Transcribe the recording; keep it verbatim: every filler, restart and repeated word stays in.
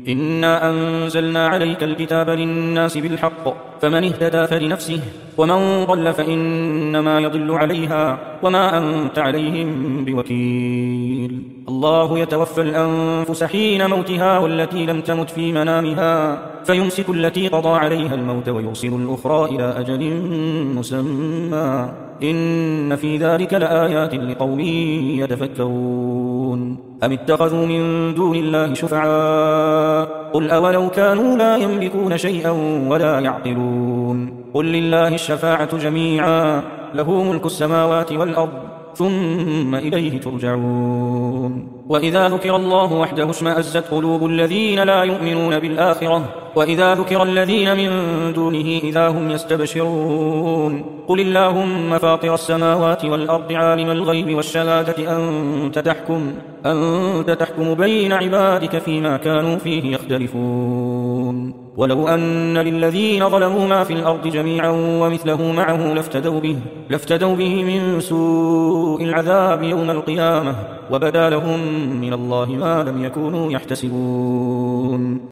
إنا أنزلنا عليك الكتاب للناس بالحق فمن اهتدى فلنفسه ومن ضل فإنما يضل عليها وما أنت عليهم بوكيل. الله يتوفى الأنفس حين موتها والتي لم تمت في منامها فيمسك التي قضى عليها الموت ويرسل الأخرى إلى أجل مسمى إن في ذلك لآيات لقوم يتفكرون. أم اتخذوا من دون الله شفعاء قل أولو كانوا لا يملكون شيئا ولا يعقلون قل لله الشفاعة جميعا له ملك السماوات والأرض ثم إليه ترجعون. وإذا ذكر الله وحده اشمأزت قلوب الذين لا يؤمنون بالآخرة وإذا ذكر الذين من دونه إذا هم يستبشرون قل اللهم فاطر السماوات والأرض عالم الغيب والشهادة أنت تحكم, أنت تحكم بين عبادك فيما كانوا فيه يختلفون. ولو أن للذين ظلموا ما في الأرض جميعا ومثله معه لافتدوا به, لافتدوا به من سوء العذاب يوم القيامة وبدا لهم من الله ما لم يكونوا يحتسبون.